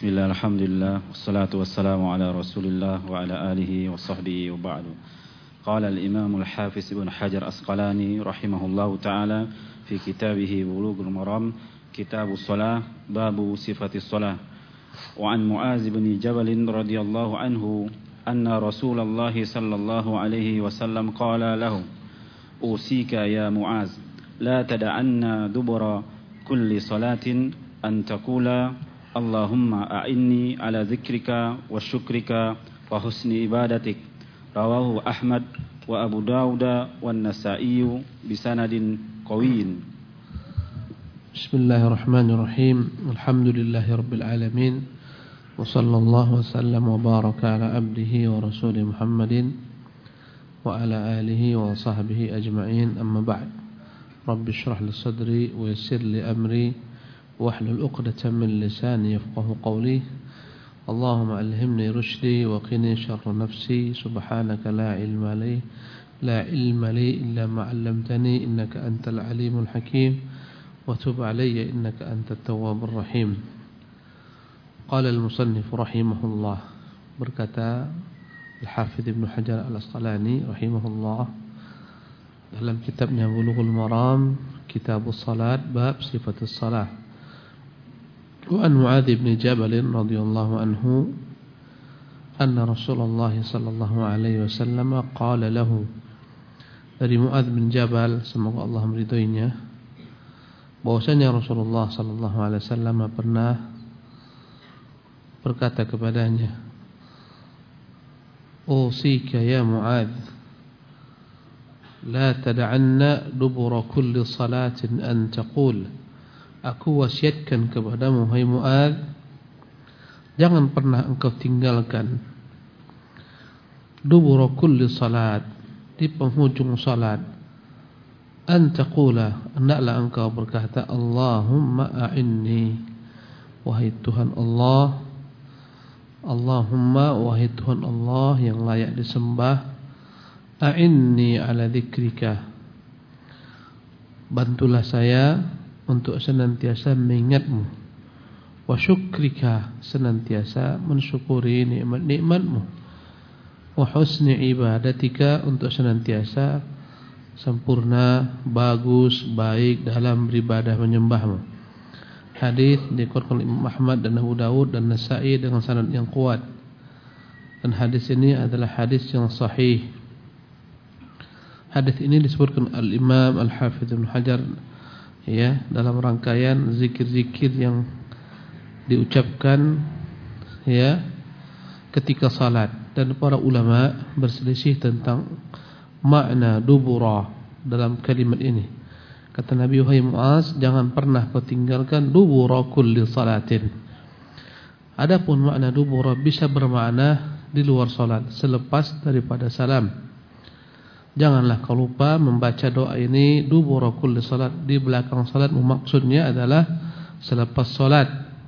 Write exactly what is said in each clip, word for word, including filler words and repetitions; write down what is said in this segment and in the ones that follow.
Bismillah, alhamdulillah, wassalatu wassalamu ala rasulillah wa ala alihi wa sahbihi wa ba'du. Qala al-imam al-hafiz ibn Hajar Asqalani rahimahullahu ta'ala fi kitabihi Bulughul Maram, kitabus salah, babu sifatis salah. Wa an Mu'az bin Jabal radhiyallahu anhu anna Rasulullah sallallahu alaihi wasallam qala lahu, usika ya Mu'az, la tada'anna dubura kulli salatin an taqula Allahumma a'inni ala dzikrika wa syukrika wa husni ibadatik. Rawahu Ahmad wa Abu Dawud wa Nasa'i bisanadin qawiyyin. Bismillahirrahmanirrahim. Alhamdulillahi rabbil alamin. Wa sallallahu wa sallam wa baraka ala abdihi wa rasulih Muhammadin wa ala alihi wa sahbihi ajma'in. Amma ba'd. Rabbi shrah li sadri wa yassir li amri واحلل عقدة من لساني يفقه قولي. اللهم ألهمني رشدي وقني شر نفسي. سبحانك لا علم لي لا علم لي إلا ما علمتني إنك أنت العليم الحكيم وتب علي إنك أنت التواب الرحيم. قال المصنف رحمه الله، berkata Al-Hafidh Ibn Hajar Al-Asqalani rahimahullah dalam kitabnya Bulughul Maram, Kitabus Salat, bab sifatus salat. Wa an Mu'adz bin Jabal radhiyallahu anhu anna Rasulullah sallallahu alaihi wasallam qala lahu, dari Mu'adz bin Jabal, semoga Allah meridhoinya, bahwasanya Rasulullah sallallahu alaihi wasallam pernah berkata kepadanya, usika ya Mu'adz, la tad'anna dubura kulli salatin an taqul, aku wasiatkan kepadamu hai Mu'adz, jangan pernah engkau tinggalkan dubura kulli salat, di penghujung salat, an taqula, hendaklah engkau berkata Allahumma a'inni, wahai Tuhan Allah, Allahumma, wahai Tuhan Allah yang layak disembah, a'inni ala dzikrika, bantulah saya untuk senantiasa mengingatmu, wa syukrika, senantiasa mensyukuri nikmat-nikmatmu, wa husni ibadatika, untuk senantiasa sempurna, bagus, baik dalam beribadah menyembahmu. Hadis dikeluarkan oleh Imam Ahmad dan Abu Dawud dan Nasa'i dengan sanad yang kuat, dan hadis ini adalah hadis yang sahih. Hadis ini disebutkan Al-Imam Al-Hafidh Ibn Hajar, ya, dalam rangkaian zikir-zikir yang diucapkan, ya, ketika salat, dan para ulama berselisih tentang makna dubura dalam kalimat ini. Kata Nabi, wahai Mu'adz, jangan pernah kau tinggalkan dubura kulli salatin. Adapun makna dubura bisa bermakna di luar salat, selepas daripada salam. Janganlah kau lupa membaca doa ini dubura kulli salat, di belakang salat, maksudnya adalah selepas salat.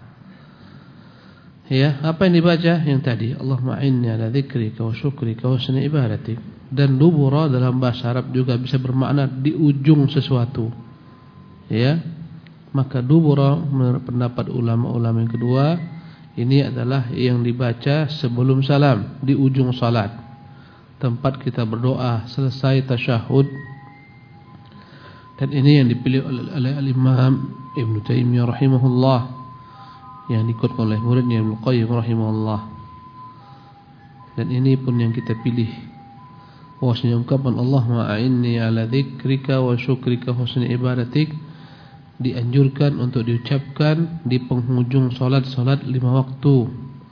Ya, apa yang dibaca? Yang tadi, Allahumma inni ala dzikrika wa syukrika wa husni ibadatik. Dan dubura dalam bahasa Arab juga bisa bermakna di ujung sesuatu. Ya, maka dubura menurut pendapat ulama-ulama yang kedua, ini adalah yang dibaca sebelum salam, di ujung salat, tempat kita berdoa selesai tasyahud. Dan ini yang dipilih oleh Al-Imam Ibn Taimiyah rahimahullah, yang dikutip oleh muridnya Ibnu Qayyim rahimahullah. Dan ini pun yang kita pilih, bahwasanya ungkapan Allahumma a'inni ala dzikrika wa syukrika husni ibadatik dianjurkan untuk diucapkan di penghujung salat-salat lima waktu.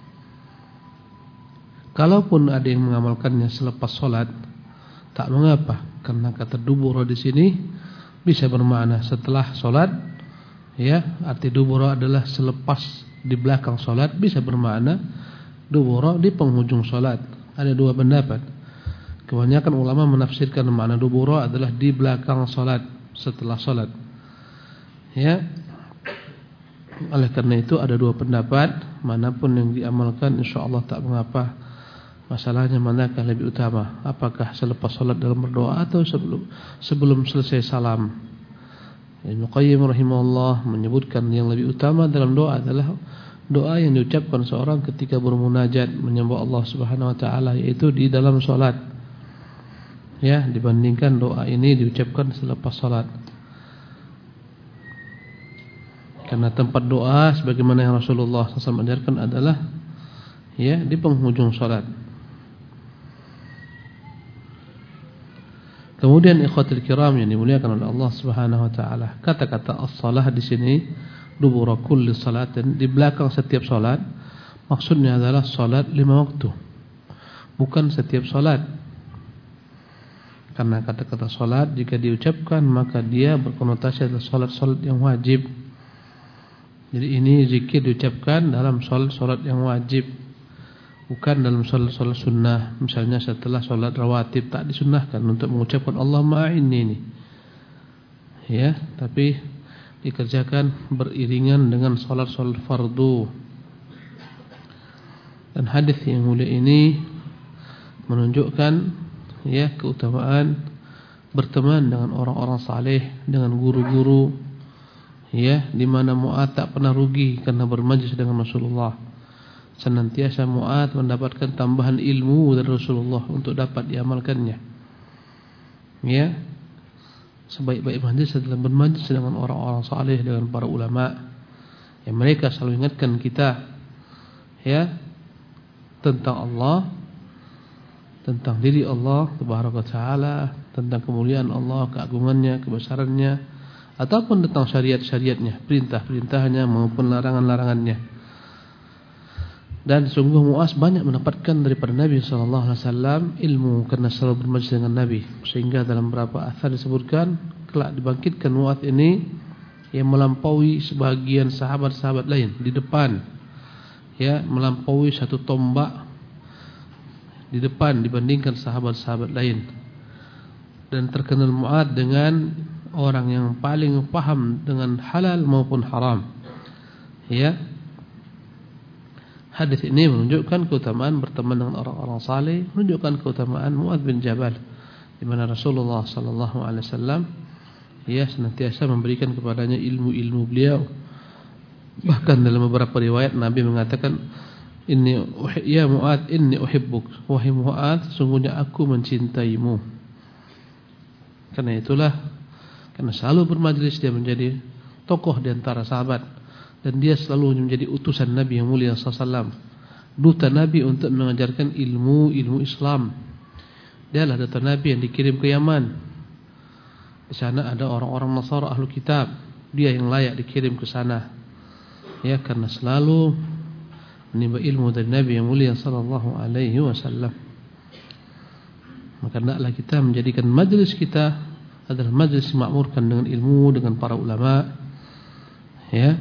Kalaupun ada yang mengamalkannya selepas salat, tak mengapa, karena kata dubura di sini bisa bermakna setelah salat. Ya, arti dubura adalah selepas, di belakang salat, bisa bermakna dubura di penghujung salat. Ada dua pendapat. Kebanyakan ulama menafsirkan makna dubura adalah di belakang salat, setelah salat. Ya, oleh karena itu ada dua pendapat, manapun yang diamalkan insyaallah tak mengapa. Masalahnya manakah lebih utama? Apakah selepas salat dalam berdoa atau sebelum sebelum selesai salam? Ibnu Qayyim rahimahullah menyebutkan yang lebih utama dalam doa adalah doa yang diucapkan seorang ketika bermunajat menyembah Allah Subhanahu wa taala, yaitu di dalam salat. Ya, dibandingkan doa ini diucapkan selepas salat. Karena tempat doa sebagaimana yang Rasulullah sallallahu alaihi wasallam ajarkan adalah ya di penghujung salat. Kemudian ikhwatul kiram yang dimuliakan oleh Allah Subhanahu wa taala, kata-kata as-salah di sini dubura kulli salatin, di belakang setiap salat, maksudnya adalah salat lima waktu, bukan setiap salat. Karena kata-kata salat jika diucapkan maka dia berkonotasi adalah salat-salat yang wajib. Jadi ini zikir diucapkan dalam salat-salat yang wajib, bukan dalam salat-salat sunnah. Misalnya setelah salat rawatib tak disunnahkan untuk mengucapkan Allahumma a'inni ini. Ya, tapi dikerjakan beriringan dengan salat-salat fardu. Dan hadis yang mulia ini menunjukkan ya keutamaan berteman dengan orang-orang saleh, dengan guru-guru, ya, di mana Mu'adz tak pernah rugi karena bermajlis dengan Rasulullah. Senantiasa Mu'adz mendapatkan tambahan ilmu dari Rasulullah untuk dapat diamalkannya. Ya, sebaik-baik majlis adalah bermajlis dengan orang-orang saleh, dengan para ulama yang mereka selalu ingatkan kita ya tentang Allah, tentang diri Allah Subhanahu wa taala, tentang kemuliaan Allah, keagungannya, kebesarannya, ataupun tentang syariat-syariatnya, perintah-perintahnya maupun larangan-larangannya. Dan sungguh Mu'adz banyak mendapatkan daripada Nabi sallallahu alaihi wasallam ilmu karena selalu bermajlis dengan Nabi, sehingga dalam beberapa athar disebutkan kelak dibangkitkan Mu'adz ini yang melampaui sebahagian sahabat-sahabat lain di depan, ya, melampaui satu tombak di depan dibandingkan sahabat-sahabat lain. Dan terkenal Mu'adz dengan orang yang paling paham dengan halal maupun haram. Ya, hadis ini menunjukkan keutamaan berteman dengan orang-orang saleh, menunjukkan keutamaan Mu'adz bin Jabal, di mana Rasulullah sallallahu alaihi wasallam ya senantiasa memberikan kepadanya ilmu-ilmu beliau. Bahkan dalam beberapa riwayat Nabi mengatakan, Inni ya Mu'adz inni uhibbuk, wahai Mu'adz sesungguhnya aku mencintaimu. Karena itulah, karena selalu bermajlis dia menjadi tokoh di antara sahabat, dan dia selalu menjadi utusan Nabi yang mulia sallallahu alaihi wasallam, duta Nabi untuk mengajarkan ilmu-ilmu Islam. Dia adalah duta Nabi yang dikirim ke Yaman. Di sana ada orang-orang Nasara ahlu kitab, dia yang layak dikirim ke sana. Ya, karena selalu menimba ilmu dari Nabi yang mulia sallallahu alaihi wasallam. Maka hendaklah kita menjadikan majlis kita adalah majlis makmurkan dengan ilmu, dengan para ulama. Ya.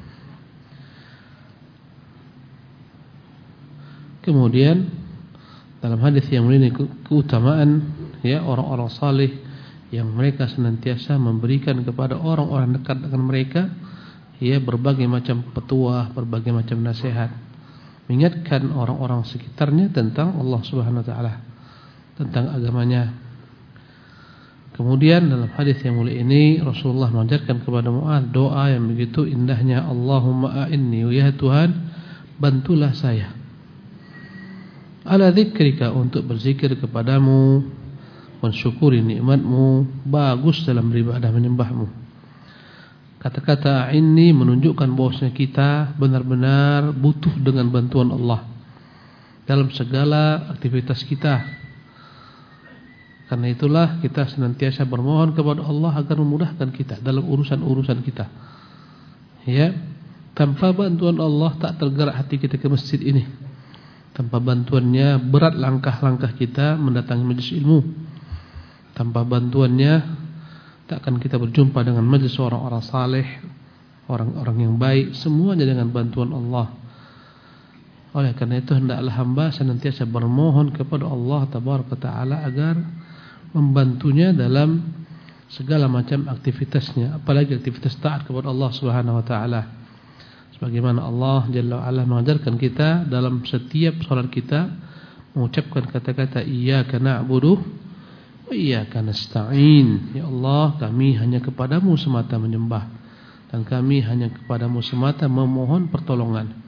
Kemudian dalam hadis yang mulia ini keutamaan ya orang-orang saleh yang mereka senantiasa memberikan kepada orang-orang dekat dengan mereka ya berbagai macam petuah, berbagai macam nasihat, mengingatkan orang-orang sekitarnya tentang Allah Subhanahu wa taala, tentang agamanya. Kemudian dalam hadis yang mulia ini Rasulullah mengajarkan kepada Mu'adz doa yang begitu indahnya, Allahumma a'inni, ya Tuhan bantulah saya, ala dzikrika, untuk berzikir kepadamu, mensyukuri nikmatmu, bagus dalam beribadah menyembahmu. Kata-kata ini menunjukkan bahwasanya kita benar-benar butuh dengan bantuan Allah dalam segala aktivitas kita. Karena itulah kita senantiasa bermohon kepada Allah agar memudahkan kita dalam urusan-urusan kita. Ya, tanpa bantuan Allah tak tergerak hati kita ke masjid ini. Tanpa bantuannya berat langkah-langkah kita mendatangi majelis ilmu. Tanpa bantuannya takkan kita berjumpa dengan majelis orang-orang saleh, orang-orang yang baik, semuanya dengan bantuan Allah. Oleh karena itu hendaklah hamba senantiasa bermohon kepada Allah Tabaraka Ta'ala agar membantunya dalam segala macam aktivitasnya, apalagi aktivitas taat kepada Allah Subhanahu wa taala. Sebagaimana Allah Jalla wa Ala mengajarkan kita dalam setiap salat kita mengucapkan kata-kata iyyaka na'budu wa iyyaka nasta'in. Ya Allah, kami hanya kepadamu semata menyembah dan kami hanya kepadamu semata memohon pertolongan.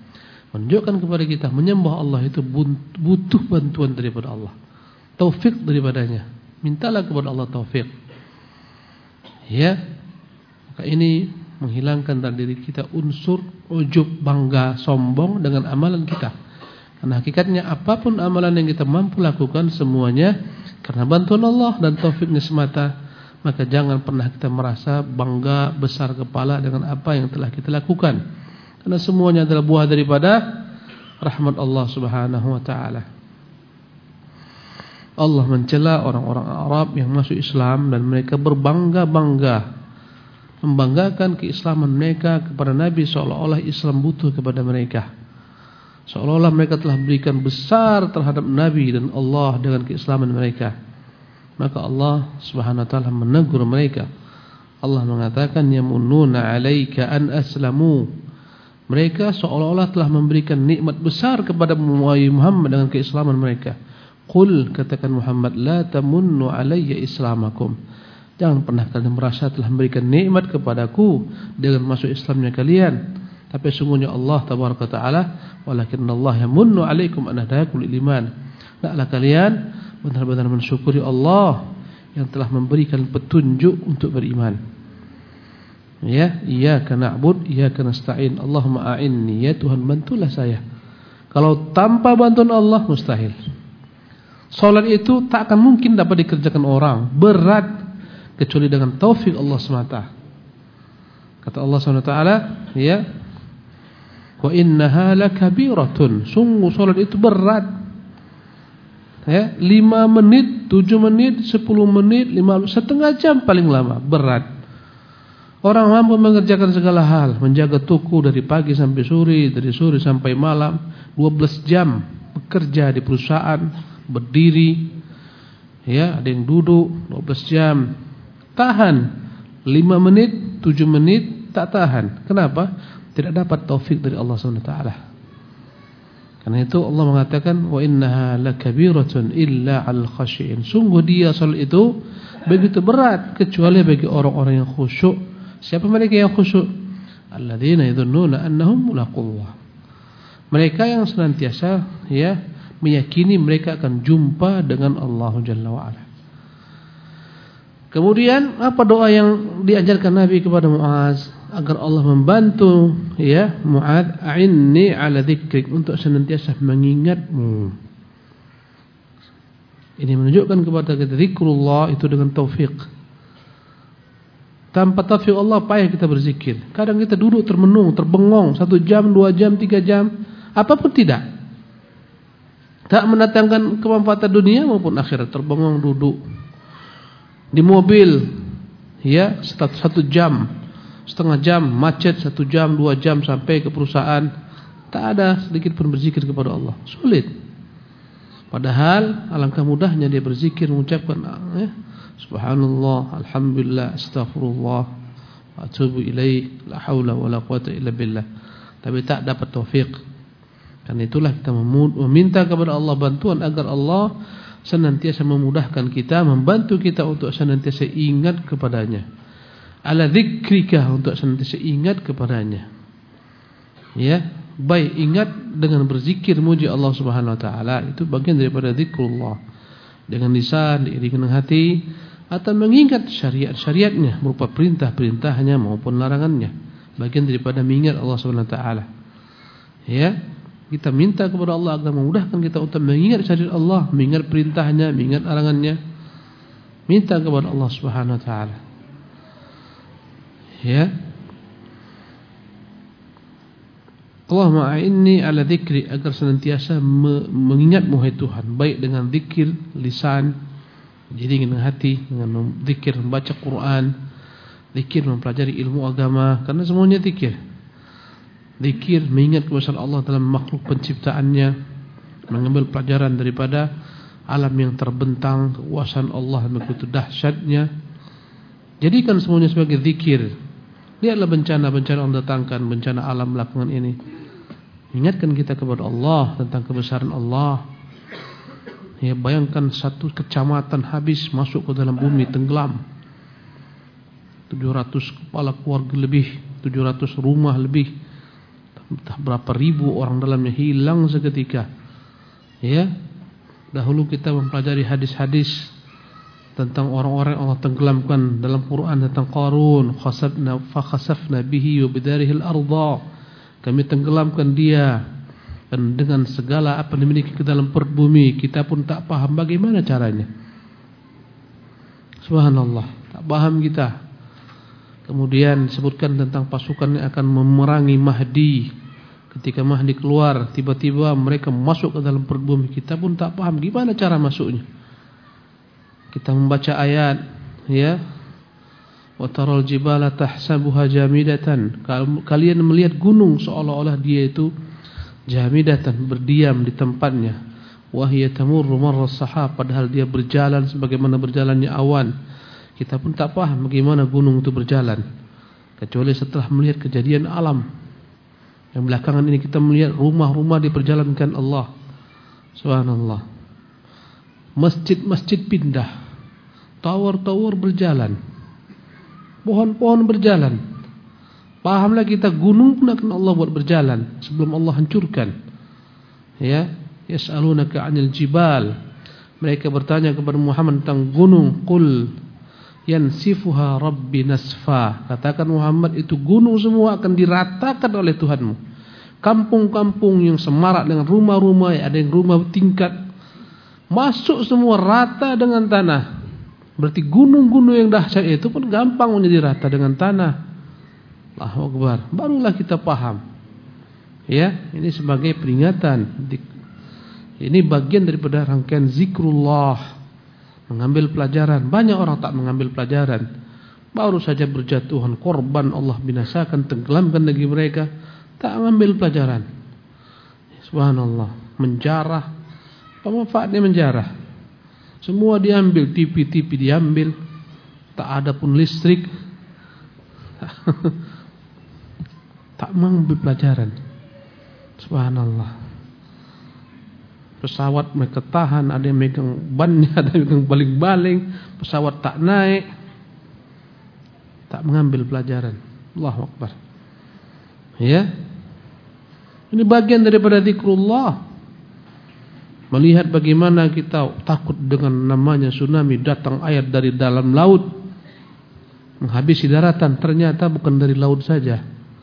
Menunjukkan kepada kita menyembah Allah itu butuh bantuan daripada Allah, taufik daripadanya. Mintalah kepada Allah taufik. Ya, maka ini menghilangkan dari diri kita unsur ujub, bangga, sombong dengan amalan kita. Karena hakikatnya apapun amalan yang kita mampu lakukan semuanya karena bantuan Allah dan taufiknya semata. Maka jangan pernah kita merasa bangga, besar kepala dengan apa yang telah kita lakukan. Karena semuanya adalah buah daripada rahmat Allah Subhanahu wa taala. Allah mencela orang-orang Arab yang masuk Islam dan mereka berbangga-bangga, membanggakan keislaman mereka kepada Nabi, seolah-olah Islam butuh kepada mereka. Seolah-olah mereka telah berikan besar terhadap Nabi dan Allah dengan keislaman mereka. Maka Allah Subhanahu wa taala menegur mereka. Allah mengatakan, yamununa 'alaika an aslamu. Mereka seolah-olah telah memberikan nikmat besar kepada Muhammad dengan keislaman mereka. Qul, katakan Muhammad, la tamunnu 'alayya islamakum. Jangan pernah kalian merasa telah memberikan nikmat kepadaku dengan masuk Islamnya kalian. Tapi sungguhnya Allah tabaraka taala, walakinnallaha yamunnu 'alaikum an hadakum lil iman. Hendaklah kalian benar-benar mensyukuri Allah yang telah memberikan petunjuk untuk beriman. Ya, iyyaka na'bud, iyyaka nasta'in. Allahumma a'inni, ya Tuhan bantulah saya. Kalau tanpa bantuan Allah mustahil. Salat itu tak akan mungkin dapat dikerjakan orang, berat kecuali dengan taufik Allah semata. Kata Allah Subhanahu wa taala, ya, wa innaha lakabiratun. Sungguh salat itu berat. Ya, lima menit, tujuh menit, sepuluh menit, lima, setengah jam paling lama, berat. Orang mampu mengerjakan segala hal, menjaga toko dari pagi sampai sore, dari sore sampai malam, dua belas jam bekerja di perusahaan, berdiri, ya, ada yang duduk dua belas jam, tahan lima menit, tujuh menit, tak tahan. Kenapa? Tidak dapat taufik dari Allah Subhanahu wa taala. Karena itu Allah mengatakan, wa innaha lakabiratun illa 'alal khashiin. Sungguh dia salat itu begitu berat kecuali bagi orang-orang yang khusyuk. Siapa mereka yang khusyuk? Alladzina yadhunnuna annahum mulaqullah. Mereka yang senantiasa, ya, meyakini mereka akan jumpa dengan Allah Jalla wa ala. Kemudian apa doa yang diajarkan Nabi kepada Muaz agar Allah membantu, ya, Muaz, a'inni 'ala dzikrik, untuk senantiasa mengingatmu. Ini menunjukkan kepada kita zikrullah itu dengan taufik. Tanpa taufik Allah payah kita berzikir. Kadang kita duduk termenung, terbengong satu jam, dua jam, tiga jam, apapun tidak. Tak mendatangkan kemanfaatan dunia maupun akhirat. Terbengong duduk di mobil, ya, satu, satu jam, setengah jam, macet satu jam, dua jam sampai ke perusahaan, tak ada sedikit pun berzikir kepada Allah. Sulit. Padahal alangkah mudahnya dia berzikir, mengucapkan, ya, subhanallah, alhamdulillah, astaghfirullah, wa atubu ilaih, la haula wa la quwata illa billah. Tapi tak dapat taufik. Dan itulah kita meminta kepada Allah bantuan agar Allah senantiasa memudahkan kita, membantu kita untuk senantiasa ingat kepadanya. Ala dzikrika, untuk senantiasa ingat kepadanya. Ya, baik ingat dengan berzikir muji Allah Subhanahu wa taala, itu bagian daripada zikrullah. Dengan lisan, diiringi dengan hati, atau mengingat syariat-syariatnya berupa perintah-perintahnya maupun larangannya, bagian daripada mengingat Allah Subhanahu wa taala. Ya, kita minta kepada Allah agar memudahkan kita untuk mengingat syariat Allah, mengingat perintahnya, mengingat larangannya. Minta kepada Allah Subhanahu wa taala. Ya. Allahumma a'inni 'ala dzikri, agar senantiasa mengingatmu hai Tuhan, baik dengan zikir lisan, jadi dengan hati, dengan zikir membaca Quran, zikir mempelajari ilmu agama, karena semuanya zikir. Zikir mengingat kebesaran Allah dalam makhluk penciptaannya, mengambil pelajaran daripada alam yang terbentang, kekuasaan Allah yang begitu dahsyatnya. Jadikan semuanya sebagai zikir. Lihatlah bencana-bencana yang datangkan, bencana alam belakangan ini. Ingatkan kita kepada Allah tentang kebesaran Allah. Ya, bayangkan satu kecamatan habis masuk ke dalam bumi, tenggelam. tujuh ratus kepala keluarga lebih, tujuh ratus rumah lebih. entah berapa ribu orang dalamnya hilang seketika. Ya, dahulu kita mempelajari hadis-hadis tentang orang-orang yang Allah tenggelamkan dalam Quran tentang Qarun, khasafna fa khasafna bihi wa bidarihi al-ardh. Kami tenggelamkan dia dan dengan segala apa yang dimiliki ke dalam perut bumi. Kita pun tak paham bagaimana caranya. Subhanallah, tak paham kita. Kemudian disebutkan tentang pasukan yang akan memerangi Mahdi. Ketika Mahdi keluar, tiba-tiba mereka masuk ke dalam perut bumi. Kita pun tak paham gimana cara masuknya. Kita membaca ayat, ya, wa taral jibala tahsabuha jamidatan. Kalian melihat gunung seolah-olah dia itu jamidatan, berdiam di tempatnya. Wa hiya tamurru marra as-sahab, padahal dia berjalan sebagaimana berjalannya awan. Kita pun tak paham bagaimana gunung itu berjalan, kecuali setelah melihat kejadian alam. Yang belakangan ini kita melihat rumah-rumah diperjalankan Allah. Subhanallah. Masjid-masjid pindah, tower-tower berjalan, pohon-pohon berjalan. Pahamlah kita, gunung pun akan Allah buat berjalan sebelum Allah hancurkan. Ya, yas'alunaka 'anil jibal. Mereka bertanya kepada Muhammad tentang gunung. Qul yansifuha rabbi nasfa. Katakan Muhammad, itu gunung semua akan diratakan oleh Tuhanmu. Kampung-kampung yang semarak dengan rumah-rumah, ada yang rumah tingkat, masuk semua rata dengan tanah. Berarti gunung-gunung yang dahsyat itu pun gampang menjadi rata dengan tanah. Allahu Akbar. Barulah kita paham. Ya, ini sebagai peringatan. Ini bagian daripada rangkaian zikrullah, mengambil pelajaran. Banyak orang tak mengambil pelajaran. Baru saja berjatuhan korban, Allah binasakan, tenggelamkan negeri mereka, tak mengambil pelajaran. Subhanallah. Menjarah. Apa manfaatnya menjarah? Semua diambil, T V-T V diambil, tak ada pun listrik. Tak mengambil pelajaran. Subhanallah. Pesawat mereka tahan, ada yang megang bannya, ada yang megang baling-baling. Pesawat tak naik. Tak mengambil pelajaran. Allahu Akbar. Ya. Ini bagian daripada zikrullah. Melihat bagaimana kita takut dengan namanya tsunami, datang air dari dalam laut menghabisi daratan. Ternyata bukan dari laut saja,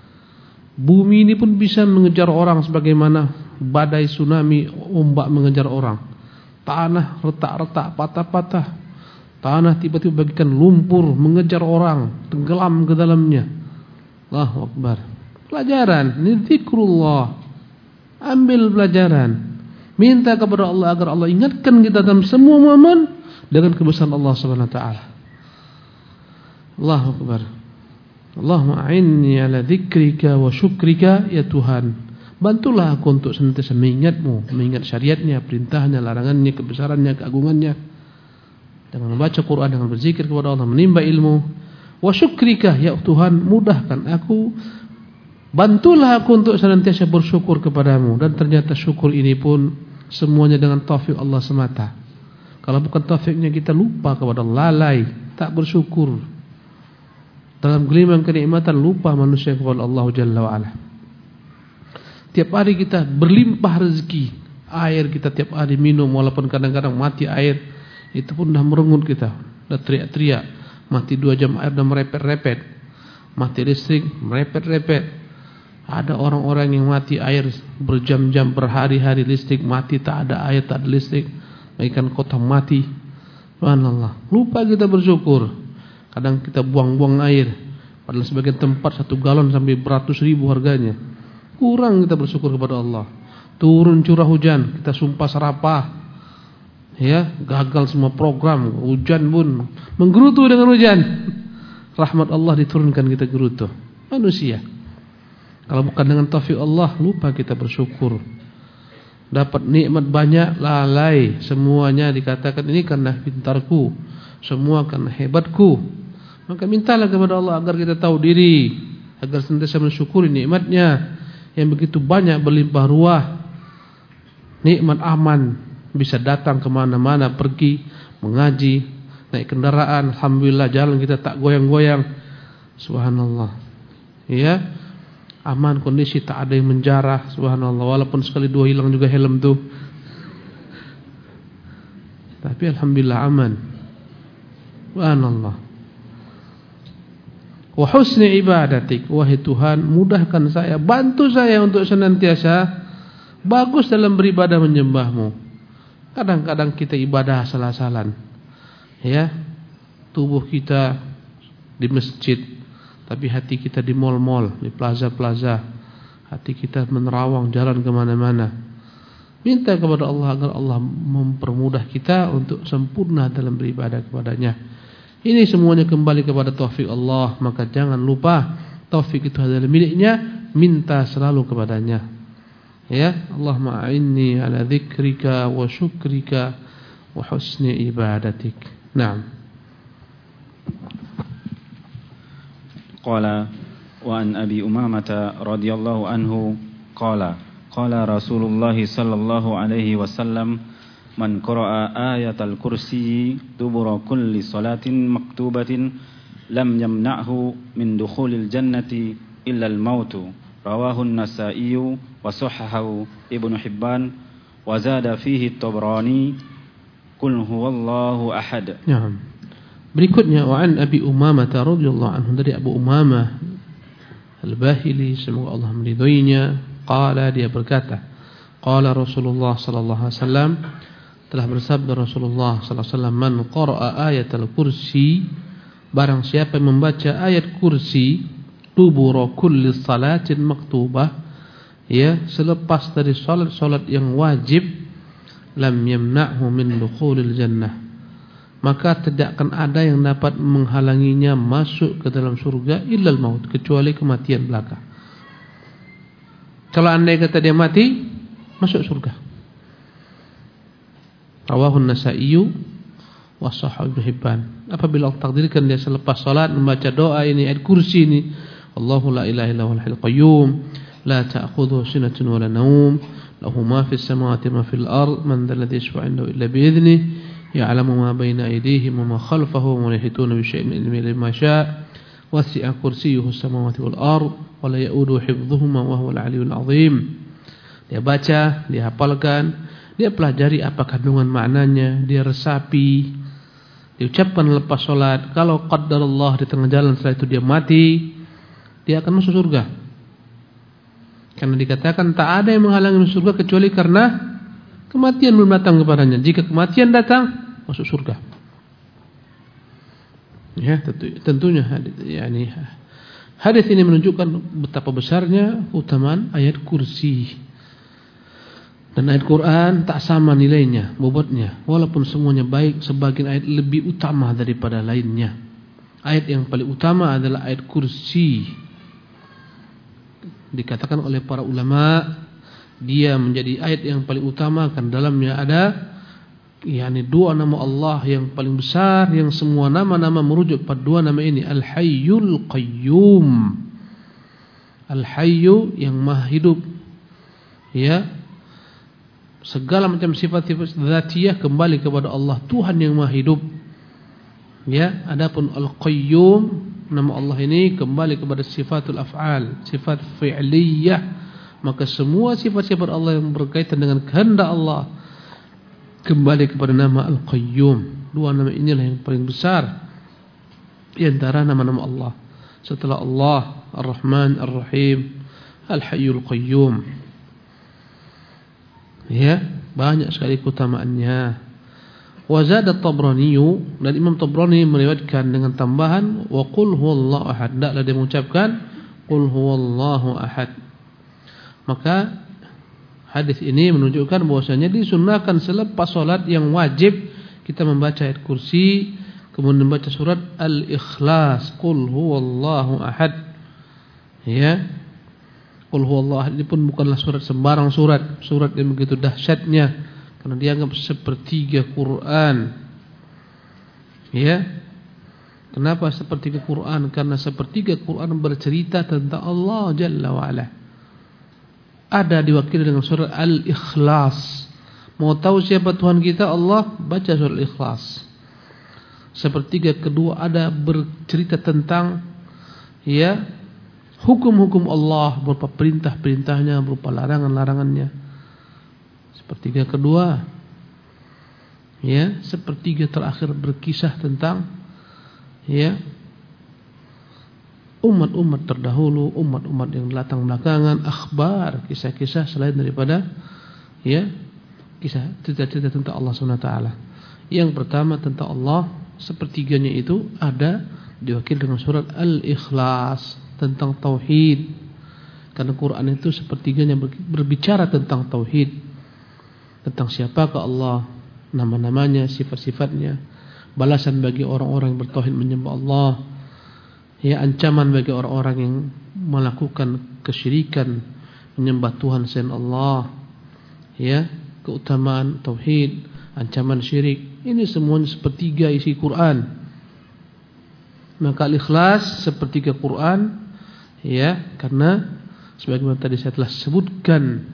bumi ini pun bisa mengejar orang sebagaimana badai tsunami, ombak mengejar orang. Tanah retak-retak, patah-patah. Tanah tiba-tiba bagikan lumpur, mengejar orang, tenggelam ke dalamnya. Allahu Akbar. Pelajaran, ini zikrullah. Ambil pelajaran. Minta kepada Allah agar Allah ingatkan kita dalam semua momen dengan kebesaran Allah Subhanahu wa taala. Allahu Akbar. Allahumma a'inni ala dzikrika wa syukrika ya Tuhan. Bantulah aku untuk senantiasa mengingatmu, mengingat syariatnya, perintahnya, larangannya, kebesarannya, keagungannya. Dengan membaca Quran, dengan berzikir kepada Allah, menimba ilmu. Wa syukrika ya Tuhan, mudahkan aku, bantulah aku untuk senantiasa bersyukur kepadamu. Dan ternyata syukur ini pun semuanya dengan taufik Allah semata. Kalau bukan taufiknya kita lupa kepada Allah, lalai, tak bersyukur. Dalam gelimang kenikmatan lupa manusia kepada Allah Jalla wa'ala. Tiap hari kita berlimpah rezeki, air kita tiap hari minum, walaupun kadang-kadang mati air, itu pun dah merengut kita, dah teriak-teriak. Mati dua jam air dah merepet-repet. Mati listrik merepet-repet. Ada orang-orang yang mati air berjam-jam, berhari-hari, listrik mati, tak ada air, tak ada listrik, bagaikan kota mati. Subhanallah. Lupa kita bersyukur. Kadang kita buang-buang air, padahal sebagian tempat satu galon sampai beratus ribu harganya. Kurang kita bersyukur kepada Allah. Turun curah hujan, kita sumpah serapah. Ya, gagal semua program, hujan pun menggerutu dengan hujan. Rahmat Allah diturunkan, kita gerutu. Manusia. Kalau bukan dengan taufik Allah, lupa kita bersyukur. Dapat nikmat banyak, lalai. Semuanya dikatakan ini karena pintarku, semua karena hebatku. Maka mintalah kepada Allah agar kita tahu diri, agar senantiasa mensyukuri nikmatnya yang begitu banyak, berlimpah ruah. Nikmat aman, bisa datang kemana-mana, pergi, mengaji, naik kendaraan. Alhamdulillah jalan kita tak goyang-goyang. Subhanallah. Ya. aman kondisi, tak ada yang menjarah, subhanallah. Walaupun sekali dua hilang juga helm tuh, tapi alhamdulillah aman, subhanallah. Wa husni ibadatik, wahai Tuhan, mudahkan saya, bantu saya untuk senantiasa bagus dalam beribadah menyembahmu. Kadang-kadang kita ibadah asal-asalan, ya, tubuh kita di masjid, tapi hati kita di mal-mal, di plaza-plaza. Hati kita menerawang jalan kemana-mana. Minta kepada Allah agar Allah mempermudah kita untuk sempurna dalam beribadah kepadanya. Ini semuanya kembali kepada taufik Allah. Maka jangan lupa, taufik itu adalah miliknya, minta selalu kepadanya. Ya, Allahumma a'inni ala dzikrika wa syukrika wa husni ibadatik. Naam. Qala wa an Abi Umamah radhiyallahu anhu qala qala Rasulullah sallallahu alaihi wasallam, man qara'a ayatal kursi dubura kulli salatin maktubatin lam yamna'hu min dukhulil jannati illa al-mautu. Rawahu an-Nasa'i wa sahahahu Ibnu Hibban wa zada fihi at-Tabrani qul huwallahu ahad. Ya. Berikutnya wa an Abi Umamah radhiyallahu anhu, dari Abu Umamah Al-Bahili, semoga Allah meridhoinya, qala, dia berkata, qala Rasulullah sallallahu alaihi wasallam, telah bersabda Rasulullah sallallahu alaihi wasallam, man qara'a ayatal kursi, barang siapa yang membaca ayat kursi, dubura kulli salatin maktubah, ya, selepas dari salat-salat yang wajib, lam yamna'hu min dukhulil jannah, maka tidak akan ada yang dapat menghalanginya masuk ke dalam surga illal maut, kecuali kematian belaka. Kalau andai kata dia mati, masuk surga. Rawahu an-Nasa'i wa sahahahu Ibnu Hibban. Apabila Allah takdirkan dia selepas salat membaca doa ini, ayat kursi ini, Allahu la ilaha illa huwal hayyul qayyum, la ta'khudhuhu sinatun wa la nawm, lahu ma fis samawati wa ma fil ard, man dhal ladzi yashfa'u 'indahu illa bi idhnihi, ya'lamu ma bayna aydihim wa ma khalfahum wa la yuhituna bi shay'in min ilmihi illa ma syaa', wasi'a kursiyyuhu as-samawati wal ard wa la ya'uduhu hifdhuhuma wa huwal 'aliyyul 'azim. Dia baca, dia hafalkan, dia pelajari apa kandungan maknanya, dia resapi, diucapkan lepas solat. Kalau qaddarallah di tengah jalan setelah itu dia mati, dia akan masuk surga. Karena dikatakan tak ada yang menghalangi masuk surga kecuali karena kematian belum datang kepadanya. Jika kematian datang, masuk surga. Ya, tentu, tentunya hadis, yakni hadis ini menunjukkan betapa besarnya keutamaan ayat kursi. Dan ayat Quran tak sama nilainya, bobotnya. Walaupun semuanya baik, sebagian ayat lebih utama daripada lainnya. Ayat yang paling utama adalah ayat kursi. Dikatakan oleh para ulama, dia menjadi ayat yang paling utama karena dalamnya ada, yakni dua nama Allah yang paling besar, yang semua nama-nama merujuk pada dua nama ini, Al-Hayyul Qayyum. Al-Hayyu yang maha hidup, ya. Segala macam sifat-sifat dzatiyah kembali kepada Allah, Tuhan yang maha hidup. Ya, adapun Al-Qayyum, nama Allah ini kembali kepada sifatul af'al, sifat fi'liyah. Maka semua sifat-sifat Allah yang berkaitan dengan kehendak Allah kembali kepada nama Al-Qayyum. Dua nama inilah yang paling besar di antara nama-nama Allah. Setelah Allah, Ar-Rahman, Ar-Rahim, Al-Hayyul Qayyum. Ya, banyak sekali keutamaannya. Wa zada at-Tabrani, dan Imam Tabrani meriwayatkan dengan tambahan wa qul huwallahu ahad. Hendaklah dia mengucapkan qul huwallahu ahad. Maka hadis ini menunjukkan bahwasanya disunnahkan selepas salat yang wajib kita membaca ayat kursi, kemudian membaca surat Al-Ikhlas, qul huwallahu ahad. Ya, qul huwallahu ahad ini pun bukanlah surat sembarang surat, surat yang begitu dahsyatnya karena dianggap sepertiga Quran. Ya. Kenapa sepertiga Quran? Karena sepertiga Quran bercerita tentang Allah Jalla wa Ala. Ada diwakili dengan surat Al-Ikhlas. Mau tahu siapa Tuhan kita? Allah, baca surat Al-Ikhlas. Sepertiga kedua ada bercerita tentang, ya, hukum-hukum Allah berupa perintah-perintahnya, berupa larangan-larangannya. Sepertiga kedua, ya, sepertiga terakhir berkisah tentang, ya, umat-umat terdahulu, umat-umat yang datang belakangan, akhbar, kisah-kisah selain daripada, ya, kisah cerita-cerita tentang Allah subhanahu wa taala. Yang pertama tentang Allah, sepertiganya itu ada diwakili dengan surat Al-Ikhlas tentang tauhid. Karena Quran itu sepertiganya berbicara tentang tauhid, tentang siapakah Allah, nama-namanya, sifat-sifatnya, balasan bagi orang-orang yang bertauhid menyembah Allah, ya, ancaman bagi orang-orang yang melakukan kesyirikan, menyembah Tuhan selain Allah, ya, keutamaan tauhid, ancaman syirik. Ini semuanya sepertiga isi Quran. Maka Al-Ikhlas sepertiga Quran, ya, karena sebagaimana tadi saya telah sebutkan.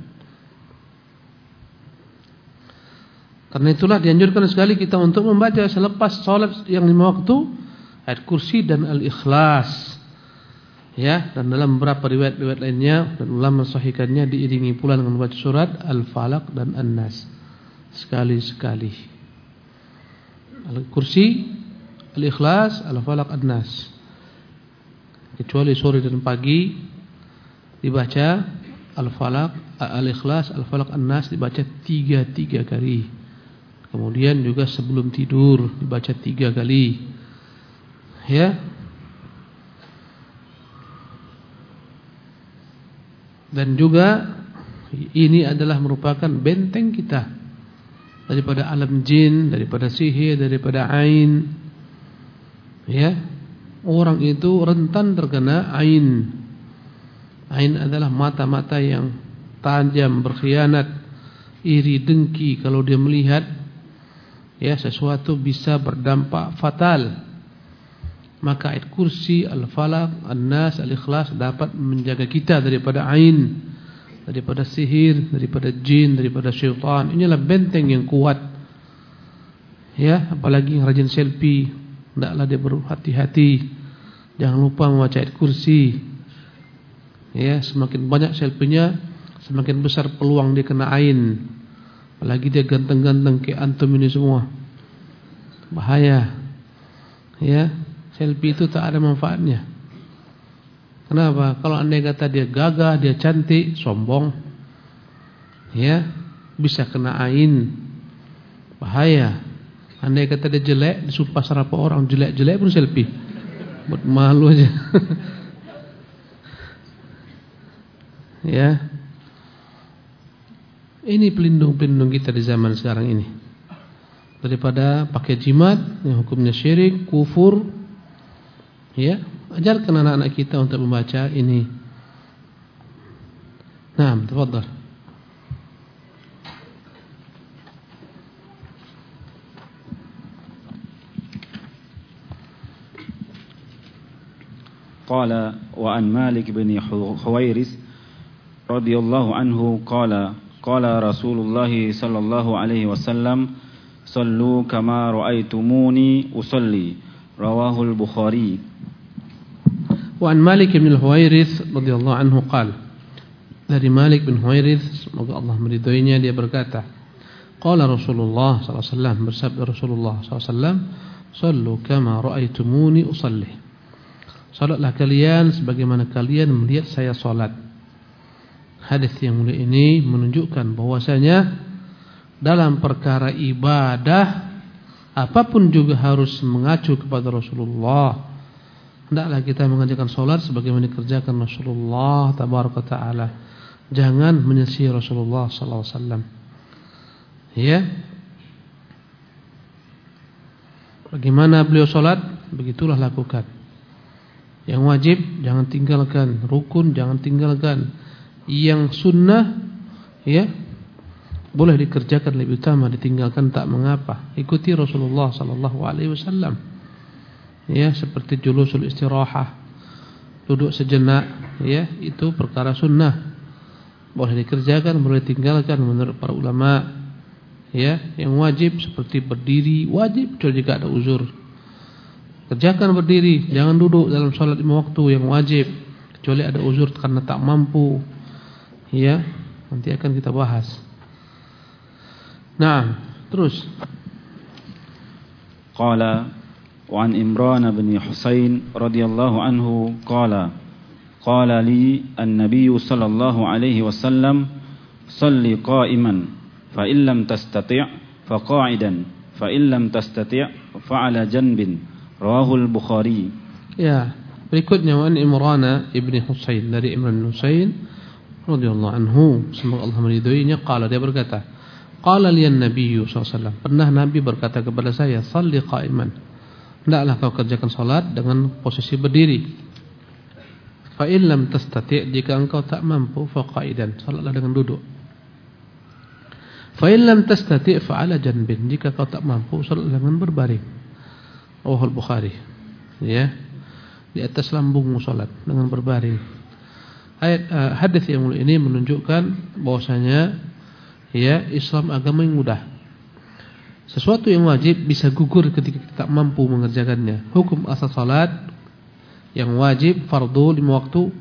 Karena itulah dianjurkan sekali kita untuk membaca selepas salat yang lima waktu ayat kursi dan Al-Ikhlas, ya. Dan dalam beberapa riwayat-riwayat lainnya dan ulama mensahihkannya diiringi pula dengan membaca surat Al-Falaq dan An-Nas sekali-sekali. Al-Kursi, Al-Ikhlas, Al-Falaq, An-Nas. Kecuali sore dan pagi dibaca Al-Falaq, Al-Ikhlas, Al-Falaq, An-Nas dibaca tiga-tiga kali. Kemudian juga sebelum tidur dibaca tiga kali, ya. Dan juga ini adalah merupakan benteng kita daripada alam jin, daripada sihir, daripada ain, ya. Orang itu rentan terkena ain. Ain adalah mata-mata yang tajam, berkhianat, iri, dengki. Kalau dia melihat, ya, sesuatu bisa berdampak fatal. Maka ayat kursi, Al-Falaq, An-Nas, Al-Ikhlas dapat menjaga kita daripada ain, daripada sihir, daripada jin, daripada syaitan. Inilah benteng yang kuat, ya. Apalagi yang rajin selfie, hendaklah dia berhati-hati. Jangan lupa membaca ayat kursi, ya. Semakin banyak selfie-nya, semakin besar peluang dia kena ain. Apalagi dia ganteng-ganteng kayak antum ini semua, bahaya, ya. Selfie itu tak ada manfaatnya. Kenapa? Kalau andai kata dia gagah, dia cantik, sombong, ya, bisa kena ain, bahaya. Andai kata dia jelek, disumpah serapa orang jelek-jelek pun selfie, buat malu aja. Ya. Ini pelindung-pelindung kita di zaman sekarang ini, daripada pakai jimat yang hukumnya syirik, kufur, ya. Ajarkan anak-anak kita untuk membaca ini. Naam, tafadhal. Qala wa an Malik bin Huwairis radhiyallahu anhu qala qala Rasulullah sallallahu alaihi wasallam sallu kama ra'aitumuni usalli rawahu al-Bukhari. Wa an Malik bin Huwairis radhiyallahu anhu qala, dari Malik bin Huwairis, semoga Allah meridhoinya, dia berkata, qala Rasulullah sallallahu alaihi wasallam, bersabda Rasulullah sallallahu alaihi wasallam, sallu kama ra'aitumuni usalli, salatlah kalian sebagaimana kalian melihat saya salat. Hadis yang mulia ini menunjukkan bahwasanya dalam perkara ibadah apapun juga harus mengacu kepada Rasulullah. Hendaklah kita mengerjakan salat sebagaimana dikerjakan Rasulullah tabaraka taala. Jangan menyelisihi Rasulullah sallallahu alaihi wasallam. Ya. Bagaimana beliau salat, begitulah lakukan. Yang wajib jangan tinggalkan, rukun jangan tinggalkan. Yang sunnah, ya, boleh dikerjakan lebih utama, ditinggalkan tak mengapa. Ikuti Rasulullah sallallahu alaihi wasallam. Ya, seperti julusul istirahah, duduk sejenak, ya, itu perkara sunnah. Boleh dikerjakan, boleh ditinggalkan menurut para ulama. Ya, yang wajib seperti berdiri, wajib kecuali jika ada uzur. Kerjakan berdiri, jangan duduk dalam salat lima waktu yang wajib. kecuali ada uzur karena tak mampu. Ya, nanti akan kita bahas. Nah, terus. Qala wa an Imran bin Husain radhiyallahu anhu qala qala li an-nabiy sallallahu alaihi wasallam salli qa'iman fa in lam tastati' fa qa'idan fa in lam tastati' fa 'ala janbin rawahu al-Bukhari. Ya, berikutnya wa an Imran ibn Husain, dari Imran bin Husain radhiyallahu anhu, semoga Allah meridhoinya, qala, dia berkata, qala liyan nabiyyu sallallahu alaihi wasallam, pernah Nabi berkata kepada saya, shalli qa'iman, hendaklah kau kerjakan salat dengan posisi berdiri. Fa in lam tastati', jika engkau tak mampu, fa qa'idan, salatlah dengan duduk. Fa in lam tastati' fa 'ala janbin, jika kau tak mampu, salatlah dengan berbaring. Rawahu al-Bukhari. Ya, di atas lambungmu salat dengan berbaring. Ayat uh, hadis yang mulia ini menunjukkan bahwasanya ya, Islam agama yang mudah. Sesuatu yang wajib bisa gugur ketika kita tak mampu mengerjakannya. Hukum asal salat yang wajib fardu lima waktu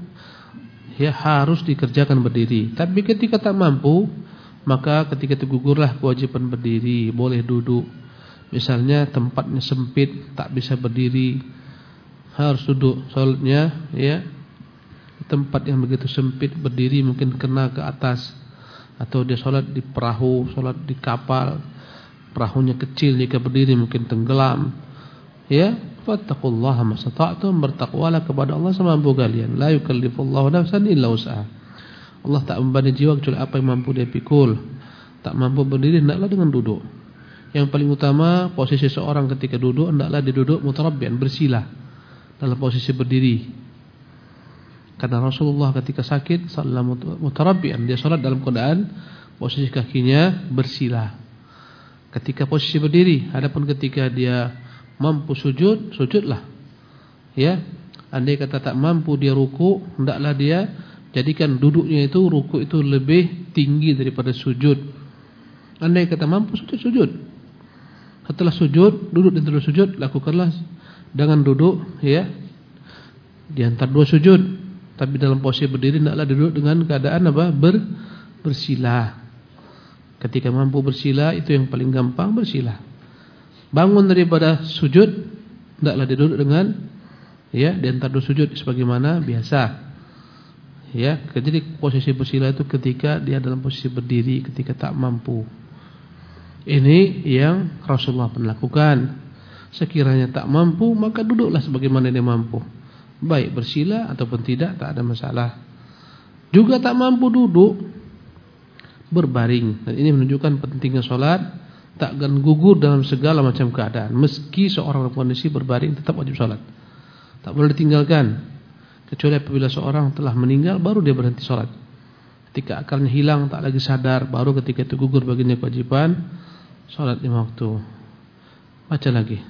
ya harus dikerjakan berdiri. Tapi ketika tak mampu, maka ketika itu gugurlah kewajiban berdiri, boleh duduk. Misalnya tempatnya sempit, tak bisa berdiri, harus duduk salatnya ya. Tempat yang begitu sempit, berdiri mungkin kena ke atas, atau dia sholat di perahu, sholat di kapal, perahunya kecil, jika berdiri mungkin tenggelam. Ya, fattaqullaha mastata'tum, bertakwalah kepada Allah semampu kalian. La yukallifullahu nafsan illa wus'aha. Allah tak membebani jiwa kecuali apa yang mampu dia pikul. Tak mampu berdiri, hendaklah dengan duduk. Yang paling utama, posisi seorang ketika duduk hendaklah diduduk mutarabbian, bersila dalam posisi berdiri. Karena Rasulullah ketika sakit sallallahu mutarabbian, dia salat dalam keadaan posisi kakinya bersila. Ketika posisi berdiri, adapun ketika dia mampu sujud, sujudlah. Ya, andai kata tak mampu dia ruku, hendaklah dia jadikan duduknya itu, ruku itu lebih tinggi daripada sujud. Andai kata mampu sujud, sujud. Setelah sujud, duduk di antara sujud, lakukanlah dengan duduk ya di antara dua sujud. Tapi dalam posisi berdiri hendaklah duduk dengan keadaan apa? Ber, bersila. Ketika mampu bersila, itu yang paling gampang, bersila. Bangun daripada sujud, hendaklah duduk dengan ya di antara dua sujud sebagaimana biasa. Ya, jadi posisi bersila itu ketika dia dalam posisi berdiri ketika tak mampu. Ini yang Rasulullah pernah lakukan. Sekiranya tak mampu, maka duduklah sebagaimana dia mampu. Baik bersila ataupun tidak, tak ada masalah. Juga tak mampu duduk, berbaring. Dan ini menunjukkan pentingnya sholat, tak akan gugur dalam segala macam keadaan. Meski seorang dalam kondisi berbaring, tetap wajib sholat, tak boleh ditinggalkan. Kecuali apabila seorang telah meninggal, baru dia berhenti sholat. Ketika akalnya hilang, tak lagi sadar, baru ketika itu gugur baginya kewajiban sholat lima waktu. Baca lagi.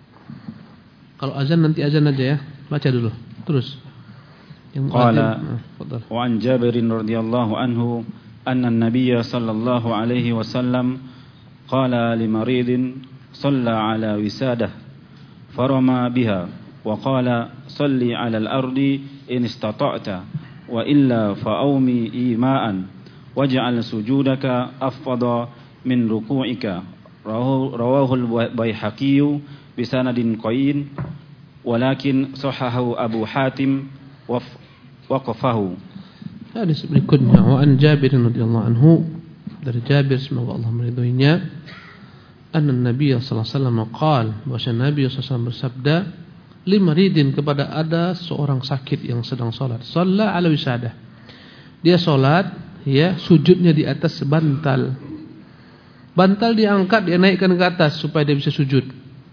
Kalau azan nanti azan aja ya. Baca dulu. Terus. Qala wa an Jabir radhiyallahu anhu anna an-nabiy sallallahu alaihi wasallam qala li maridin shalla ala wisadah farama biha wa qala shalli ala al-ardi in istata'ta wa illa fa'awmi ima'an waj'al sujudaka afdha min ruku'ika. Rawahu al-Baihaqi bi sanadin qayyim walakin sahahahu Abu Hatim waqafahu. Hadis berikutnya wa an Jabir radhiyallahu anhu, dari Jabir semoga Allah meridhoinya, anna Nabi sallallahu alaihi wasallam qaal, bahwa Nabi sallallahu alaihi wasallam bersabda, limaridin, kepada ada seorang sakit yang sedang salat, shalla ala wisadah, dia salat ya sujudnya di atas bantal. Bantal diangkat, dia naikkan ke atas supaya dia bisa sujud.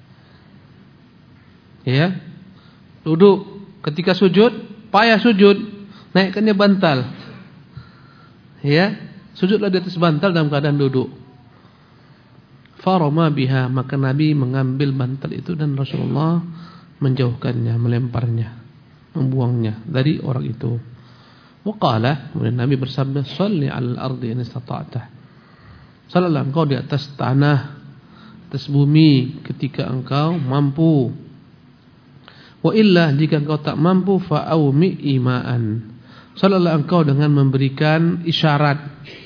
Ya, duduk. Ketika sujud, payah sujud, naikkannya bantal. Ya, sujudlah di atas bantal dalam keadaan duduk. Farama biha, maka Nabi mengambil bantal itu dan Rasulullah menjauhkannya, melemparnya, membuangnya dari orang itu. Waqala, kemudian Nabi bersabda, shalli 'alal ardi in istata'ta. Salatlah engkau di atas tanah, atas bumi ketika engkau mampu. Wa illa jika engkau tak mampu fa'aumi ima'an. Salatlah engkau dengan memberikan isyarat.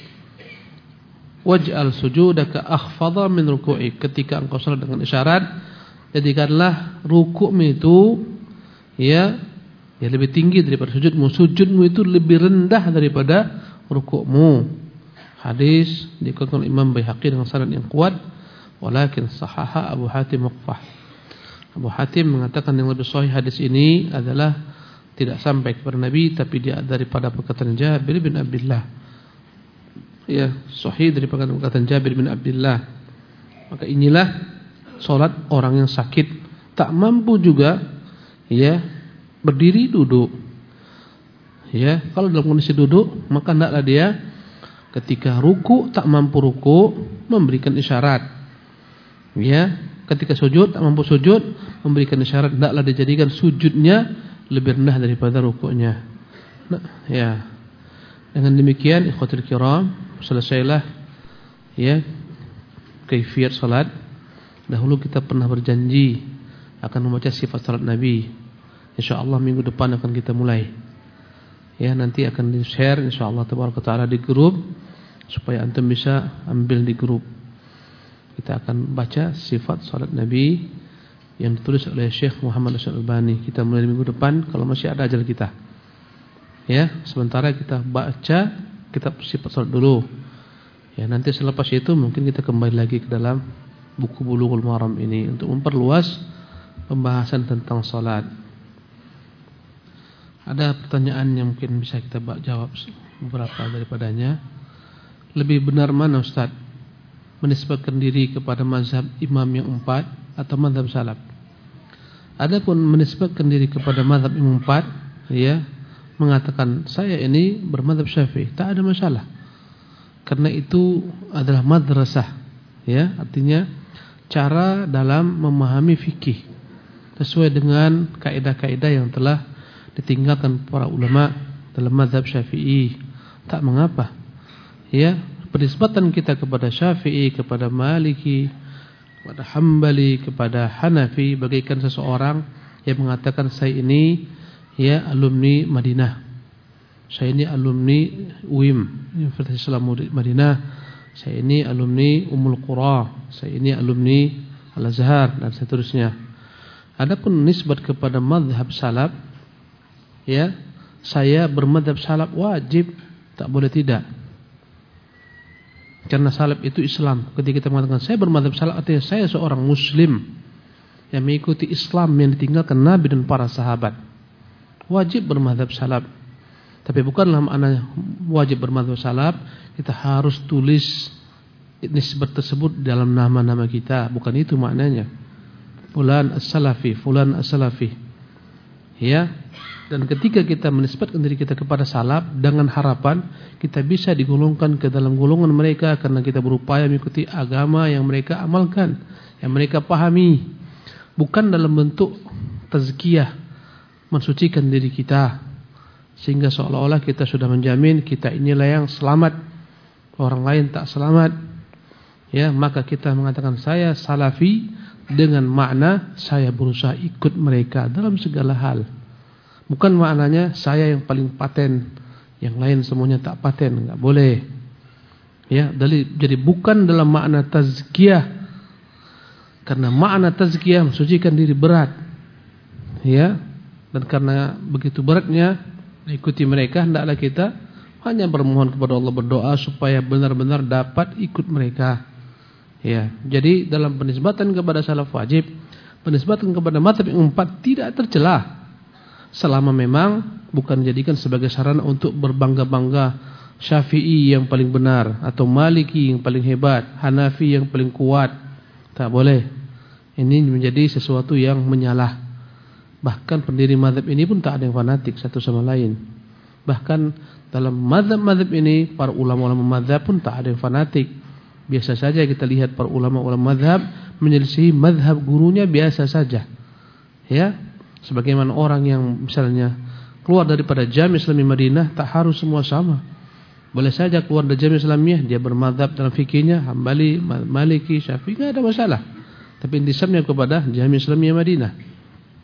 Waj'al sujudaka akhfadha min ruku'ik. Ketika engkau salat dengan isyarat, jadikanlah rukukmu itu ya ya lebih tinggi daripada sujudmu. Sujudmu itu lebih rendah daripada rukukmu. Hadis dikutip oleh Imam Baihaqi dengan sanad yang kuat, walakin sahaha Abu Hatim Muqfah. Abu Hatim mengatakan yang lebih sahih hadis ini adalah tidak sampai kepada Nabi, tapi dia daripada perkataan Jabir bin Abdullah. Ya, sahih daripada perkataan Jabir bin Abdullah. Maka inilah salat orang yang sakit, tak mampu juga ya berdiri duduk. Ya, kalau dalam kondisi duduk, maka hendaklah dia ketika ruku tak mampu ruku memberikan isyarat. Ya, ketika sujud tak mampu sujud memberikan isyarat, hendaklah dijadikan sujudnya lebih rendah daripada rukuknya. Nah, ya. Dengan demikian ikhwatul kiram, selesailah ya kaifiyat salat. Dahulu kita pernah berjanji akan membaca sifat salat Nabi. Insyaallah minggu depan akan kita mulai. Ya, nanti akan di-share insyaallah tabaraka taala di grup supaya antum bisa ambil di grup. Kita akan baca sifat salat Nabi yang ditulis oleh Syekh Muhammad Al-Albani. Kita mulai minggu depan kalau masih ada ajal kita. Ya, sementara kita baca kitab sifat salat dulu. Ya, nanti selepas itu mungkin kita kembali lagi ke dalam buku Bulughul Maram ini untuk memperluas pembahasan tentang salat. Ada pertanyaan yang mungkin bisa kita jawab beberapa daripadanya. Lebih benar mana Ustaz? Menisbatkan diri kepada mazhab imam yang empat atau mazhab salaf? Adapun menisbatkan diri kepada mazhab imam empat, ya, mengatakan saya ini bermazhab Syafi'i, tak ada masalah. Karena itu adalah madrasah, ya, artinya cara dalam memahami fikih sesuai dengan kaidah-kaidah yang telah ditinggalkan para ulama dalam mazhab Syafi'i. Tak mengapa. Ya, penisbatan kita kepada Syafi'i, kepada Maliki, kepada Hambali, kepada Hanafi bagaikan seseorang yang mengatakan saya ini ya alumni Madinah. Saya ini alumni U I M, Universitas Islam Madinah. Saya ini alumni Ummul Qura. Saya ini alumni Al-Azhar dan seterusnya. Adapun nisbat kepada mazhab salaf, ya, saya bermadzhab salaf wajib, tak boleh tidak. Karena salaf itu Islam. Ketika kita mengatakan saya bermadzhab salaf, artinya saya seorang muslim yang mengikuti Islam yang ditinggalkan Nabi dan para sahabat. Wajib bermadzhab salaf. Tapi bukanlah makna wajib bermadzhab salaf kita harus tulis nisbat tersebut dalam nama-nama kita. Bukan itu maknanya. Fulan as-salafi, fulan as-salafi. Ya. Dan ketika kita menisbatkan diri kita kepada salaf dengan harapan kita bisa digolongkan ke dalam golongan mereka karena kita berupaya mengikuti agama yang mereka amalkan, yang mereka pahami, bukan dalam bentuk tazkiyah, mensucikan diri kita sehingga seolah-olah kita sudah menjamin kita inilah yang selamat, orang lain tak selamat. Ya, maka kita mengatakan saya salafi dengan makna saya berusaha ikut mereka dalam segala hal. Bukan maknanya saya yang paling paten, yang lain semuanya tak paten, enggak boleh. Ya, jadi bukan dalam makna tazkiyah. Karena makna tazkiyah mensucikan diri berat. Ya, dan karena begitu beratnya ikuti mereka, hendaklah kita hanya bermohon kepada Allah, berdoa supaya benar-benar dapat ikut mereka. Ya, jadi dalam penisbatan kepada salaf wajib, penisbatan kepada mazhab yang empat tidak tercelah. Selama memang bukan dijadikan sebagai sarana untuk berbangga-bangga Syafi'i yang paling benar atau Maliki yang paling hebat, Hanafi yang paling kuat. Tak boleh. Ini menjadi sesuatu yang menyalah. Bahkan pendiri mazhab ini pun tak ada yang fanatik satu sama lain. Bahkan dalam mazhab-mazhab ini para ulama-ulama mazhab pun tak ada yang fanatik. Biasa saja kita lihat para ulama-ulama mazhab menyelisihi mazhab gurunya biasa saja. Ya. Sebagaimana orang yang misalnya keluar daripada Jami' Islamiyah Madinah tak harus semua sama. Boleh saja keluar dari Jami' Islamiyah dia bermadzhab dalam fikihnya Hambali, Maliki, Syafi'i, tidak ada masalah. Tapi intisabnya kepada Jami' Islamiyah Madinah.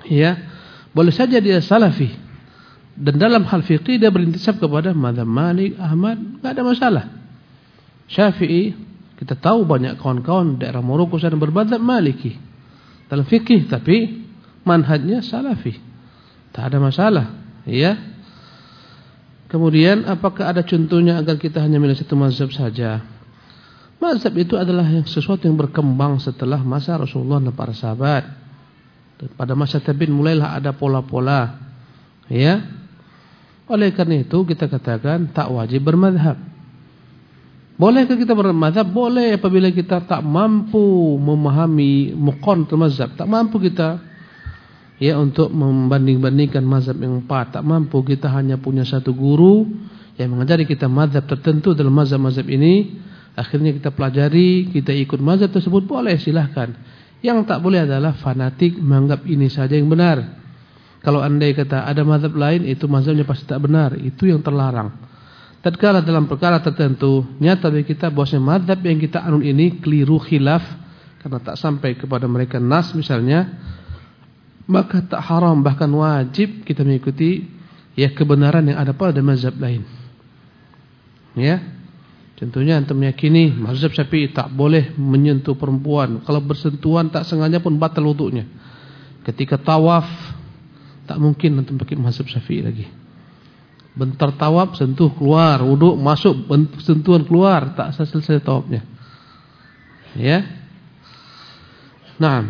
Ya, boleh saja dia salafi. Dan dalam hal fikih dia berintisab kepada mazhab Malik, Ahmad, enggak ada masalah. Syafi'i, kita tahu banyak kawan-kawan daerah Maroko sana bermazhab Maliki dalam fikih, tapi manhajnya salafi. Tak ada masalah, ya. Kemudian apakah ada contohnya agar kita hanya milih satu mazhab saja? Mazhab itu adalah yang sesuatu yang berkembang setelah masa Rasulullah dan para sahabat. Dan pada masa tabi'in mulailah ada pola-pola, ya. Oleh karena itu kita katakan tak wajib bermazhab. Bolehkah kita bermazhab? Boleh apabila kita tak mampu memahami muqan mazhab, tak mampu kita ya untuk membanding-bandingkan mazhab yang empat, tak mampu kita hanya punya satu guru yang mengajari kita mazhab tertentu dalam mazhab-mazhab ini, akhirnya kita pelajari, kita ikut mazhab tersebut, boleh, silahkan. Yang tak boleh adalah fanatik menganggap ini saja yang benar. Kalau andai kata ada mazhab lain, itu mazhabnya pasti tak benar, itu yang terlarang. Tatkala dalam perkara tertentu nyata bagi kita bahwasanya mazhab yang kita anut ini keliru, khilaf, karena tak sampai kepada mereka nas misalnya, maka tak haram, bahkan wajib kita mengikuti ya kebenaran yang ada pada mazhab lain. Ya, contohnya antum meyakini mazhab Syafi'i tak boleh menyentuh perempuan, kalau bersentuhan tak sengaja pun batal wudunya. Ketika tawaf tak mungkin antum pakai mazhab Syafi'i lagi. Bentar tawaf sentuh keluar, wudu masuk, sentuhan keluar, tak selesai tawafnya. Ya. Naam.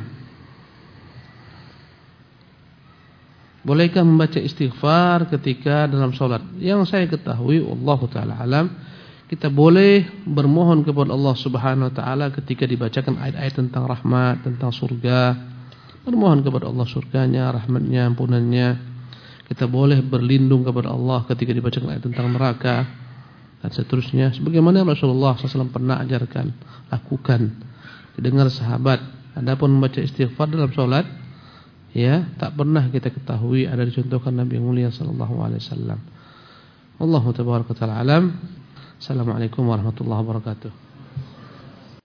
Bolehkah membaca istighfar ketika dalam sholat? Yang saya ketahui, wallahu taala alam, kita boleh bermohon kepada Allah Subhanahu wa taala ketika dibacakan ayat-ayat tentang rahmat, tentang surga. Bermohon kepada Allah surganya, rahmatnya, ampunannya. Kita boleh berlindung kepada Allah ketika dibacakan ayat tentang neraka dan seterusnya. Sebagaimana Rasulullah shallallahu alaihi wasallam pernah ajarkan, lakukan, didengar sahabat. Adapun membaca istighfar dalam sholat, ya, tak pernah kita ketahui ada dicontohkan Nabi yang mulia sallallahu alaihi wasallam. Wallahu tabaraka ta'ala alam. Assalamualaikum warahmatullahi wabarakatuh.